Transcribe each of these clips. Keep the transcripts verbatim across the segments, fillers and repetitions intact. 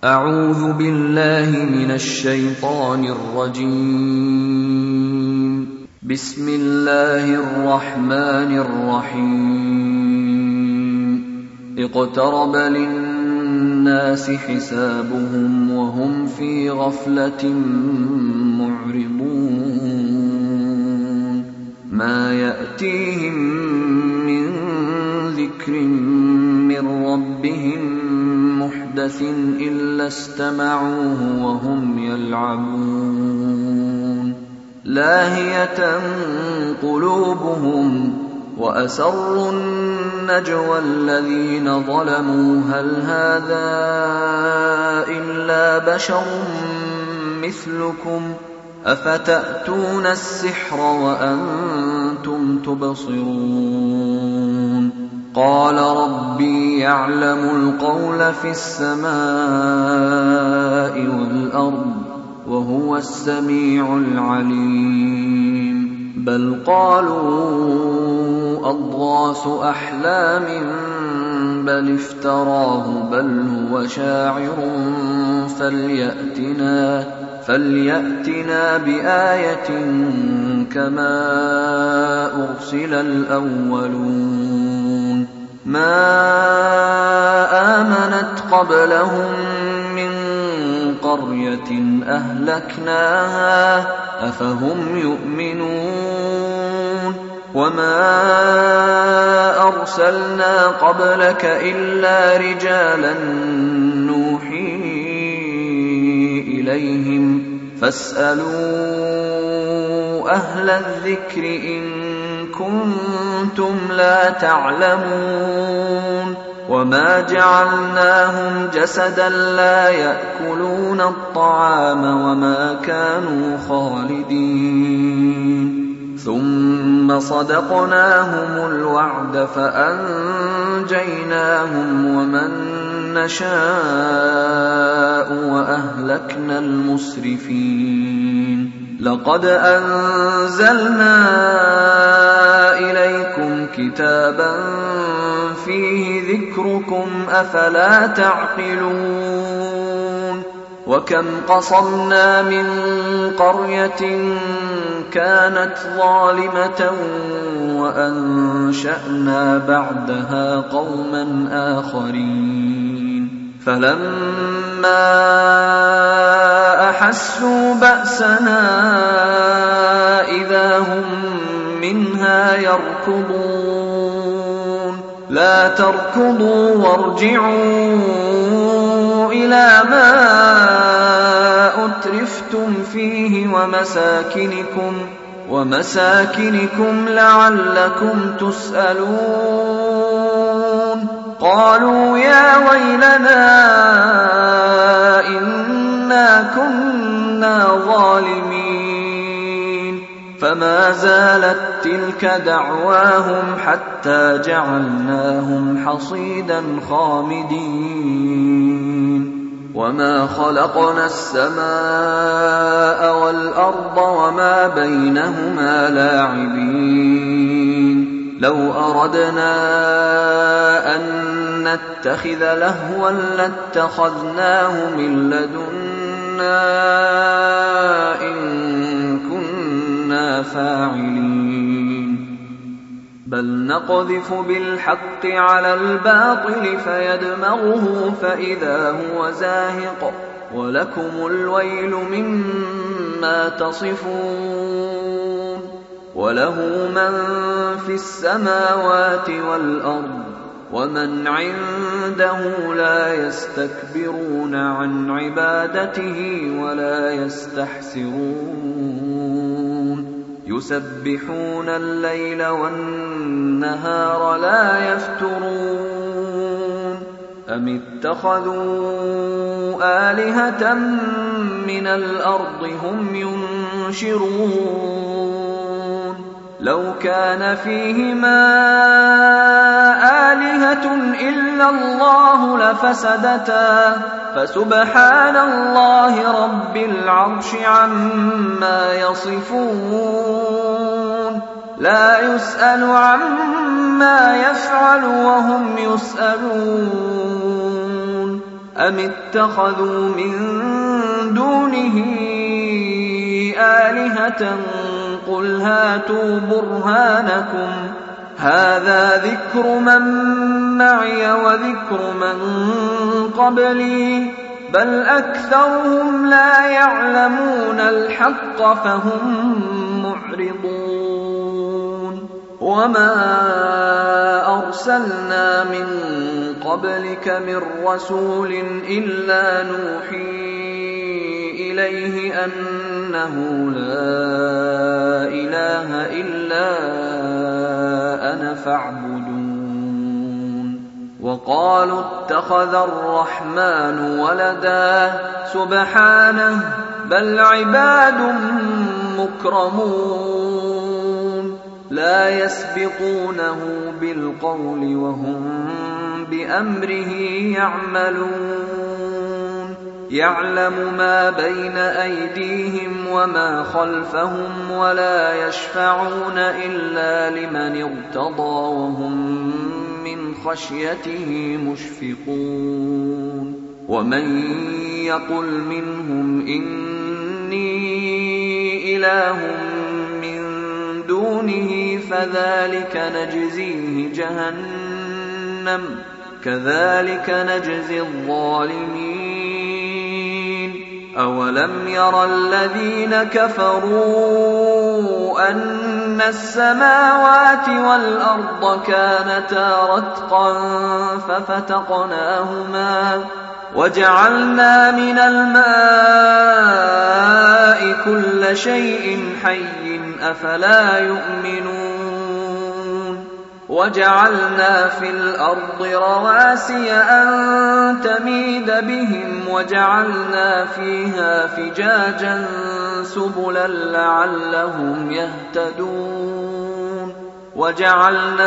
أعوذ بالله من الشيطان الرجيم. بسم الله الرحمن الرحيم. اقترب للناس حسابهم وهم في غفلة معرضون. ما يأتيهم من ذكر من ربهم محدث إلا استمعوه وهم يلعبون. لاهية قلوبهم وأسروا النجوى الذين ظلموا هل هذا إلا بشر مثلكم أفتأتون السحر وأنتم تبصرون. قال ربي يعلم القول في السماء والأرض وهو السميع العليم. بل قالوا أضغاث أحلام بل افتراه بل هو شاعر فليأتنا, فليأتنا بآية كما أرسل الأولون. ما آمنت قبلهم من قرية أهلكناها أفهم يؤمنون. وما أرسلنا قبلك إلا رجالا نوحي إليهم فاسألوا أهل الذكر إن كنتم لا تعلمون. وما جعلناهم جسدا لا يأكلون الطعام وما كانوا خالدين. ثم صدقناهم الوعد فأنجيناهم ومن نشاء وأهلكنا المسرفين. لقد أنزلنا إليكم كتابا فيه ذكركم أفلا تعقلون. وكم قصمنا من قرية كانت ظالمة وأنشأنا بعدها قوما آخرين. فلما أحسوا بأسنا إذا هم منها يركضون. لا تركضوا وارجعوا إلى ما أترفتم فيه ومساكنكم, ومساكنكم لعلكم تسألون. قالوا يا ويلنا إنا كنا ظالمين. فما زالت تلك دعواهم حتى جعلناهم حصيدا خامدين. وما خلقنا السماء والأرض وما بينهما لاعبين. لو أردنا أن نتخذ لهوا لاتخذناه من لدنا إن كنا فاعلين. بل نقذف بالحق على الباطل فيدمغه فإذا هو زاهق ولكم الويل مما تصفون. وله من في السماوات والأرض ومن عنده لا يستكبرون عن عبادته ولا يستحسرون. يسبحون الليل والنهار لا يفترون. أم اتخذوا آلهة من الأرض هم ينشرون. لو كان فيهما آلهة إلا الله لفسدتا فسبحان الله رب العرش عما يصفون. لا يسأل عما يفعل وهم يسألون. أم اتخذوا من دونه آلهة قل هاتوا برهانكم هذا ذكر من معي وذكر من قبلي بل أكثرهم لا يعلمون الحق فهم معرضون وما أرسلنا من قبلك من رسول إلا نوحي إليه أنه لا إله إلا أنا فاعبدون وقالوا اتخذ الرحمن ولدا سبحانه بل عباد مكرمون لا يسبقونه بالقول وهم بأمره يعملون يعلم ما بين أيديهم وما خلفهم ولا يشفعون إلا لمن ارتضى وهم من خشيته مشفقون ومن يقل منهم إني إله من دونه فذلك نجزيه جهنم كذلك نجزي الظالمين أولم ير الذين كفروا أن السماوات والأرض كانتا رتقا ففتقناهما وجعلنا من الماء كل شيء حي أفلا يؤمنون وجعلنا في الأرض رواسي أن تميد بهم وجعلنا فيها فجاجا سبلا لعلهم يهتدون وجعلنا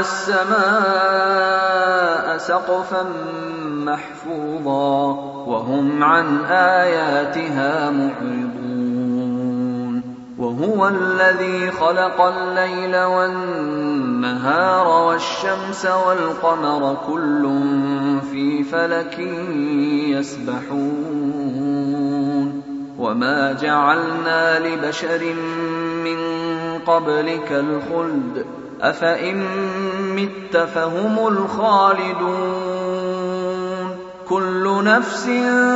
السماء سقفا محفوظا وهم عن آياتها معرضون وهو الذي خلق الليل والنهار والشمس والقمر كل في فلك يسبحون وما جعلنا لبشر من قبلك الخلد أفإن مت فهم الخالدون كل نفس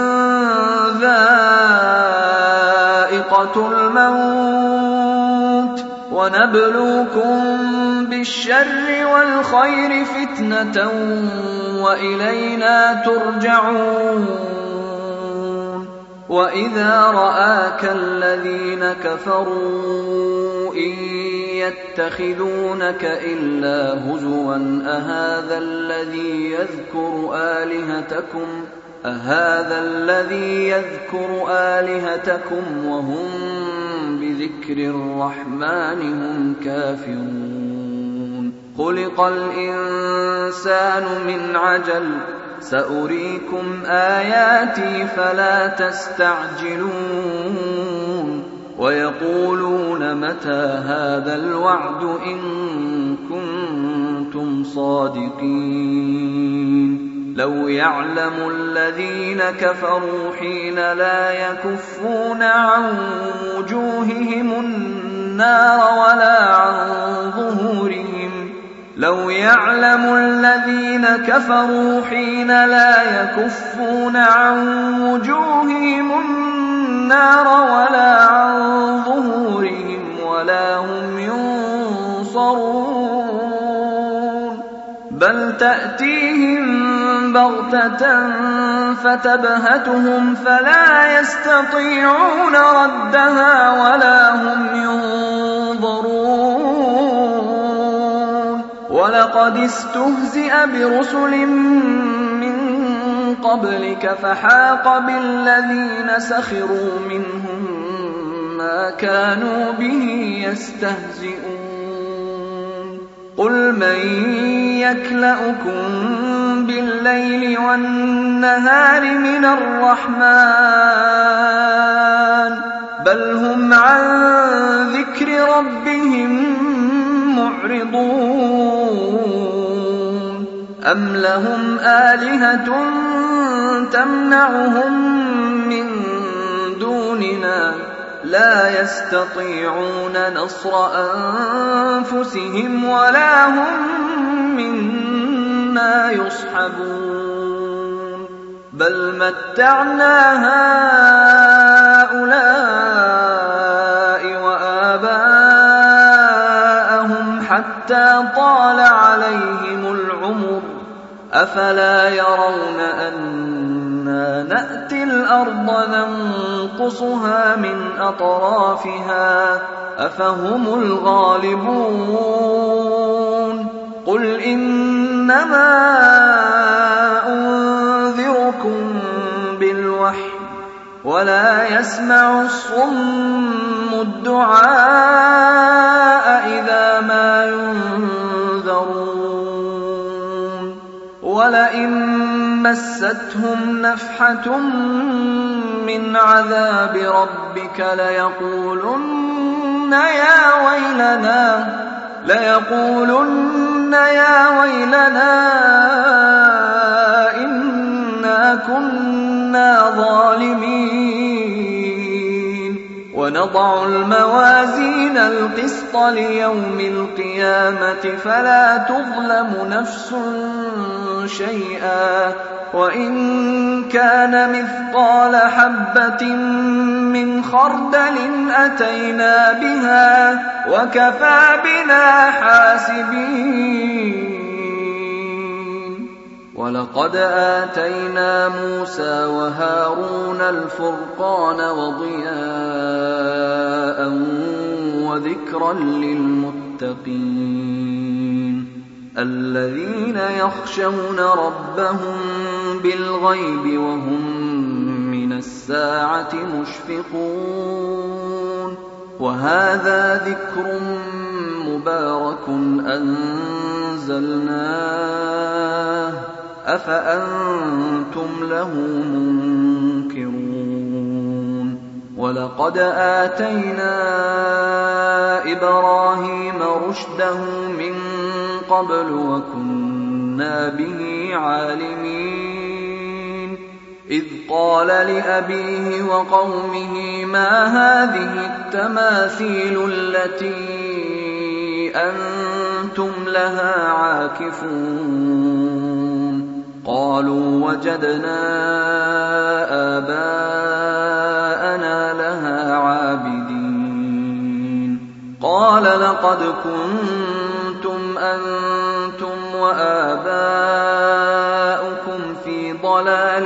ذائقة الموت ونبلوكم بالشر والخير فتنة وإلينا ترجعون وإذا رآك الذين كفروا إن يتخذونك إلا هزوا أهذا الذي يذكر آلهتكم أهذا الذي يذكر آلهتكم وهم بذكر الرحمن هم كافرون خلق الإنسان من عجل سأريكم آياتي فلا تستعجلون ويقولون متى هذا الوعد إن كنتم صادقين لو يعلم الذين كفروا حين لا يكفون عن وجوههم النار ولا عن ظهورهم لو يعلم الذين كفروا حين لا يكفون عن وجوههم النار ولا عن ظهورهم ولا هم ينصرون بل تأتيهم بغتة فتبهتهم فلا يستطيعون ردها ولا هم ينظرون ولقد استهزئ برسل من قبلك فحاق بالذين سخروا منهم ما كانوا به يستهزئون قل من يكلؤكم بالليل والنهار من الرحمن بل هم عن ذكر ربهم معرضون أم لهم آلهة تمنعهم من دوننا لا يستطيعون نصر أنفسهم ولا هم منا يصحبون بل متعنا هؤلاء وآباءهم حتى طال عليهم العمر أفلا يرون أنا نأتي الأرض ننقصها من أطرافها أفهم الغالبون قل إنما أنذركم بالوحي ولا يسمع الصم الدعاء إذا ما ينذرون ولئن مستهم نفحة من عذاب ربك ليقولن يا ويلنا ليقولن يا ويلنا إنا كنا ظالمين ونضع الموازين القسط ليوم القيامة فلا تظلم نفس شيئا وإن كان مثقال حبة من خردل أتينا بها وكفى بنا حاسبين ولقد آتينا موسى وهارون الفرقان وضياء وذكرا للمتقين الذين يخشون ربهم بالغيب وهم من الساعة مشفقون وهذا ذكر مبارك أنزلناه أفأنتم له منكرون ولقد آتينا إبراهيم رشده من قبل وكنا به عالمين إذ قال لأبيه وقومه ما هذه التماثيل التي أنتم لها عاكفون قالوا وجدنا آباءنا لها عابدين قال لقد كنتم أنتم وآباؤكم في ضلال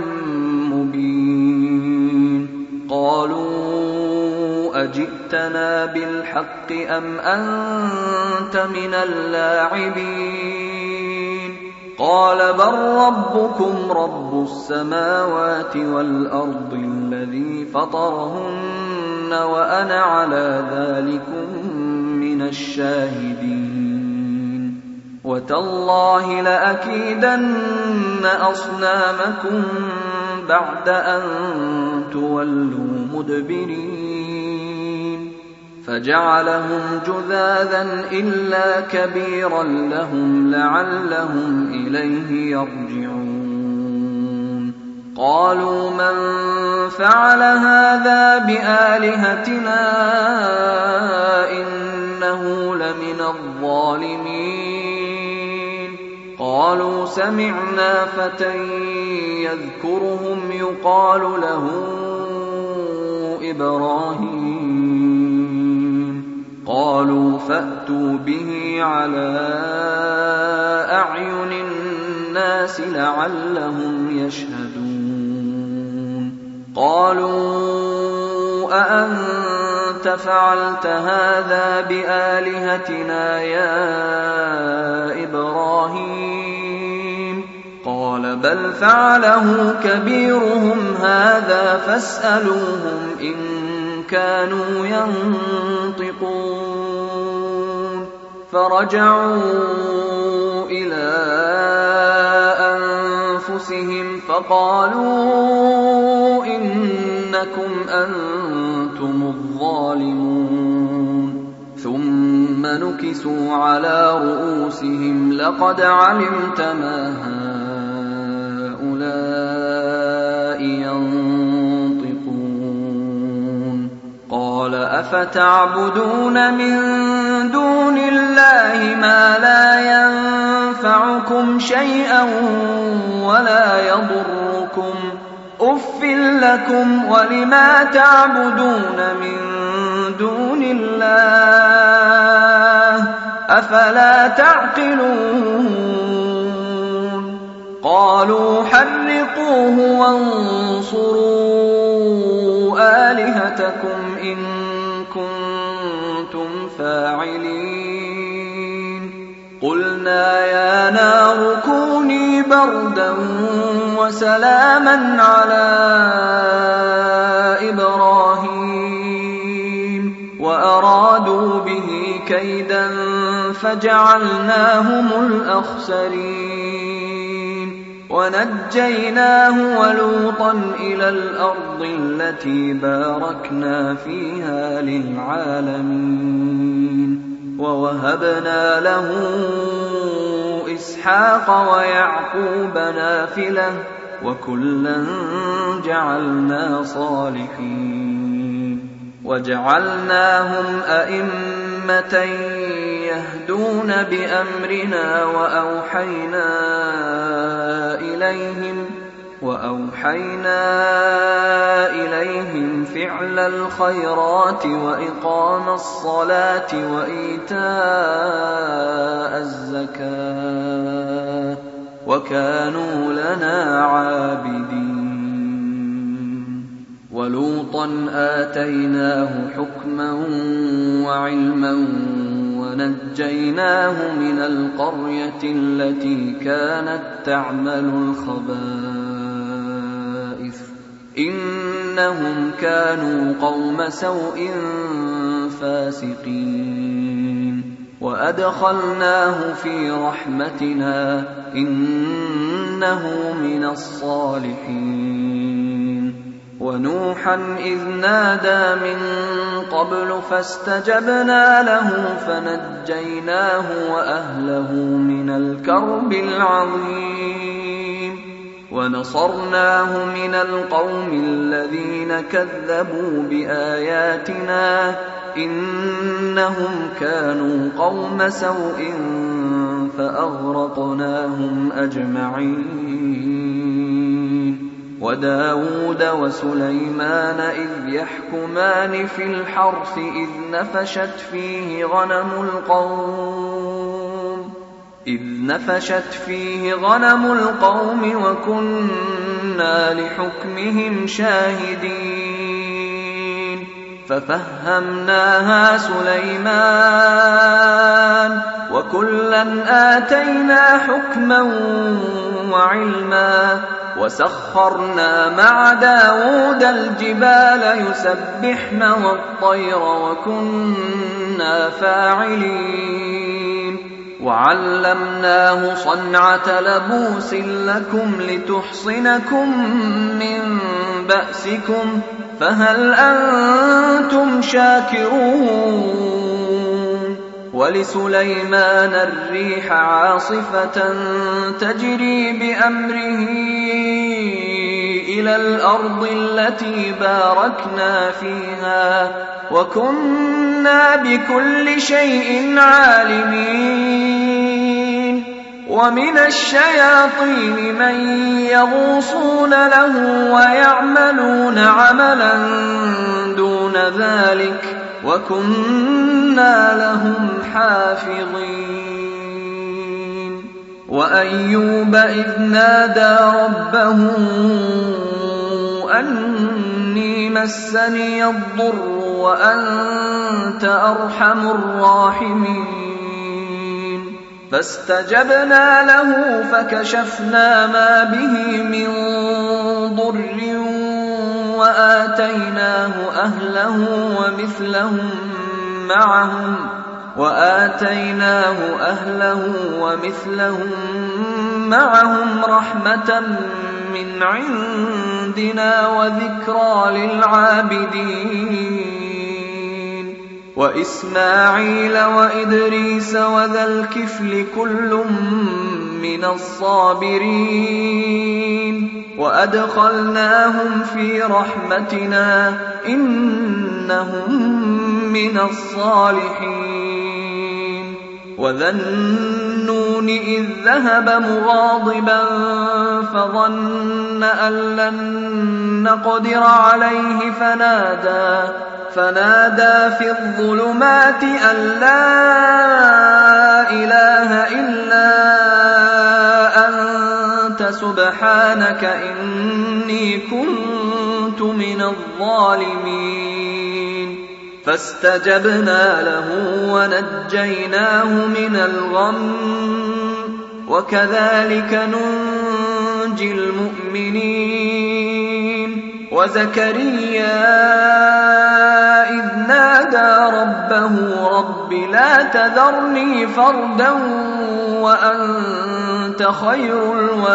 مبين قالوا أجئتنا بالحق أم أنت من اللاعبين قال بل ربكم رب السماوات والأرض الذي فطرهن وأنا على ذلكم من الشاهدين وتالله لأكيدن أصنامكم بعد أن تولوا مدبرين فجعلهم جذاذا إلا كبيرا لهم لعلهم إليه يرجعون قالوا من فعل هذا بآلهتنا إنه لمن الظالمين قالوا سمعنا فتى يذكرهم يقال له إبراهيم قالوا فأتوا به على أعين الناس لعلهم يشهدون قالوا أأنت فعلت هذا بآلهتنا يا إبراهيم قال بل فعله كبيرهم هذا فاسألوهم إن كانوا ينطقون فرجعوا إلى أنفسهم فقالوا إنكم أنتم الظالمون ثم نكسوا على رؤوسهم لقد علمت ما هؤلاء ينطقون قال أفتعبدون من دون الله ما لا ينفعكم شيئا ولا يضركم أف لكم ولما تعبدون من دون الله أفلا تعقلون قالوا حرقوه وانصروا آلهتكم إن كنتم فاعلين قلنا يا نار كوني بردا وسلاما على إبراهيم وأرادوا به كيدا فجعلناهم الأخسرين ونجيناه ولوطا إلى الأرض التي باركنا فيها للعالمين ووهبنا له إسحاق ويعقوب نافلة وكلا جعلنا صالحين وجعلناهم أئمة يهدون بأمرنا وأوحينا إليهم وأوحينا إليهم فعل الخيرات وإقام الصلاة وإيتاء الزكاة وكانوا لنا عابدين ولوطا آتيناه حكما وعلما ونجيناه من القرية التي كانت تعمل الخبائث إنهم كانوا قوم سوء فاسقين وأدخلناه في رحمتنا إنه من الصالحين ونوحا إذ نادى من قبل فاستجبنا له فنجيناه وأهله من الكرب العظيم ونصرناه من القوم الذين كذبوا بآياتنا إنهم كانوا قوم سوء فأغرقناهم أجمعين وداود وسليمان إذ يحكمان في الحرث إذ نفشت فيه غنم القوم إذ نفشت فيه غنم القوم وكنا لحكمهم شاهدين ففهمناها سليمان وكلا آتينا حكما وعلما وسخرنا مع داود الجبال يسبحن والطير وكنا فاعلين وعلمناه صنعة لبوس لكم لتحصنكم من بأسكم فهل أنتم شاكرون ولسليمان الريح عاصفة تجري بأمره إلى الأرض التي باركنا فيها وكنا بكل شيء عالمين ومن الشياطين من يغوصون له ويعملون عملا دون ذلك وكنا لهم حافظين وأيوب إذ نادى ربه أني مسني الضر وأنت أرحم الراحمين فاستجبنا له فكشفنا ما به من ضر وآتيناه أهله ومثلهم معهم وآتيناه أهله ومثلهم معهم رحمة من عندنا وذكرى للعابدين وإسماعيل وإدريس وذا الكفل كل من الصابرين وأدخلناهم في رحمتنا إنهم من الصالحين وذا النون إذ ذهب مغاضبا فظن أن لن نقدر عليه فنادى فنادى في الظلمات أن لا إله إلا أنت سبحانك إني كنت من الظالمين فاستجبنا له ونجيناه من الغم وكذلك ننجي المؤمنين وزكريا إذ نادى ربه رب لا تذرني فردا وأنت خير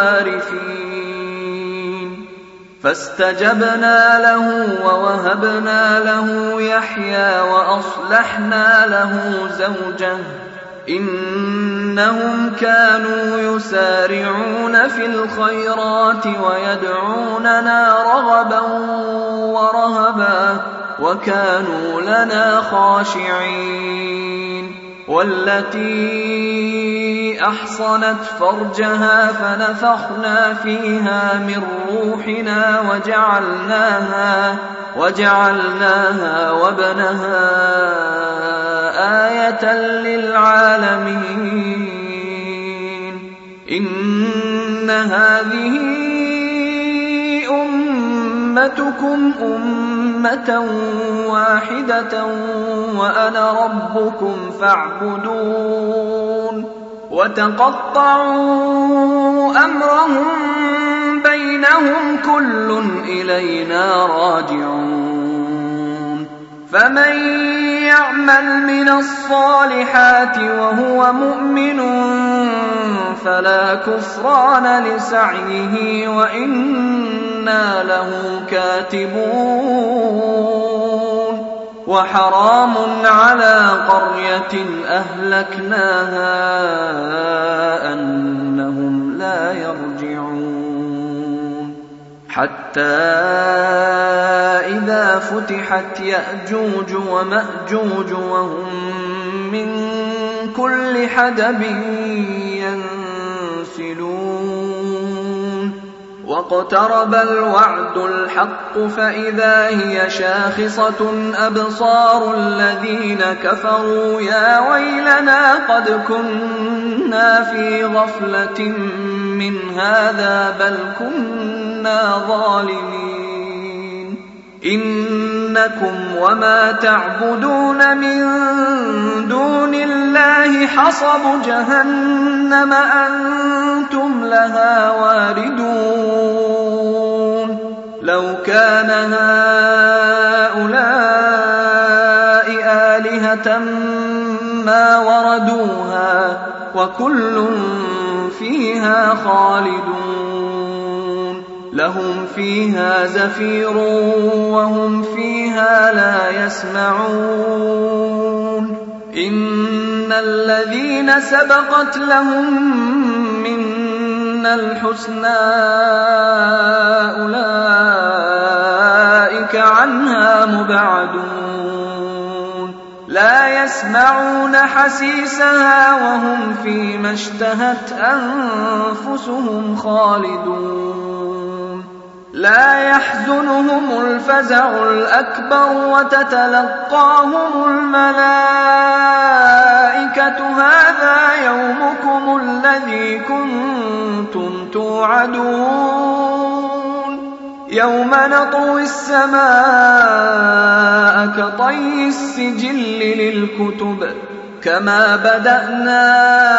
الوارثين فاستجبنا له ووهبنا له يحيى وأصلحنا له زوجه إنهم كانوا يسارعون في الخيرات ويدعوننا رغبا ورهبا وكانوا لنا خاشعين والتي أحصنت فرجها فنفخنا فيها من روحنا وجعلناها وجعلناها وابنها آية للعالمين إن هذه أمتكم أمة واحدة وأنا ربكم فاعبدون وتقطعوا أمرهم بينهم كل إلينا راجعون فمن يعمل من الصالحات وهو مؤمن فلا كفران لسعيه وإنا له كاتبون وحرام على قرية أهلكناها أنهم لا يرجعون حتى إذا فتحت يأجوج ومأجوج وهم من كل حدب ينسلون واقترب الوعد الحق فإذا هي شاخصة أبصار الذين كفروا يا ويلنا قد كنا في غفلة من هذا بل كنا ظالمين إنكم وما تعبدون من دون الله حصب جهنم أنتم لها واردون لو كان هؤلاء آلهة ما وردوها وكل فيها خالدون لهم فيها زفير وهم فيها لا يسمعون إن الذين سبقت لهم منا الحسنى أولئك عنها مبعدون لا يسمعون حسيسها وهم فيما اشتهت أنفسهم خالدون لا يحزنهم الفزع الأكبر وتتلقاهم الملائكة هذا يومكم الذي كنتم توعدون يوم نطوي السماء كطي السجل للكتب كما بدأنا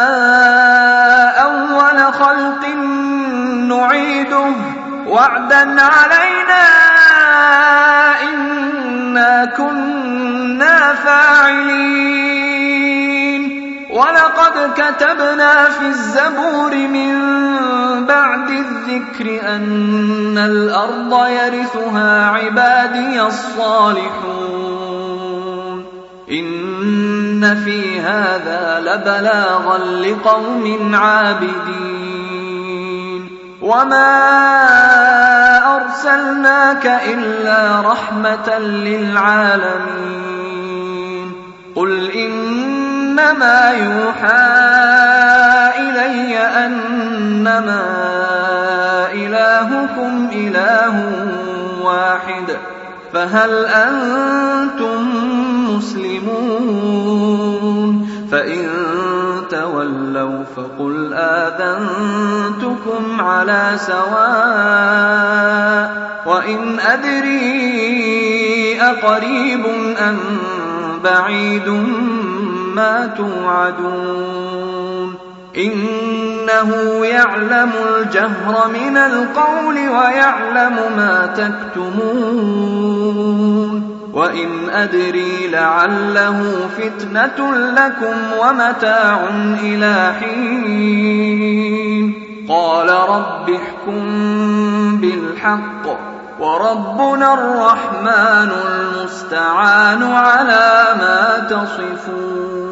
أول خلق نعيده وعدا علينا إنا كنا فاعلين ولقد كتبنا في الزبور من بعد الذكر أن الأرض يرثها عبادي الصالحون إن في هذا لبلاغا لقوم عابدين وما أرسلناك إلا رحمة للعالمين قل إنما يوحى إلي أنما إلهكم إله واحد فهل أنتم مسلمون فإن تولوا فقل آذنتكم على سواء وإن أدري أقريب أم بعيد ما توعدون إنه يعلم الجهر من القول ويعلم ما تكتمون وإن أدري لعله فتنة لكم ومتاع إلى حين قال رب احكم بالحق وربنا الرحمن المستعان على ما تصفون.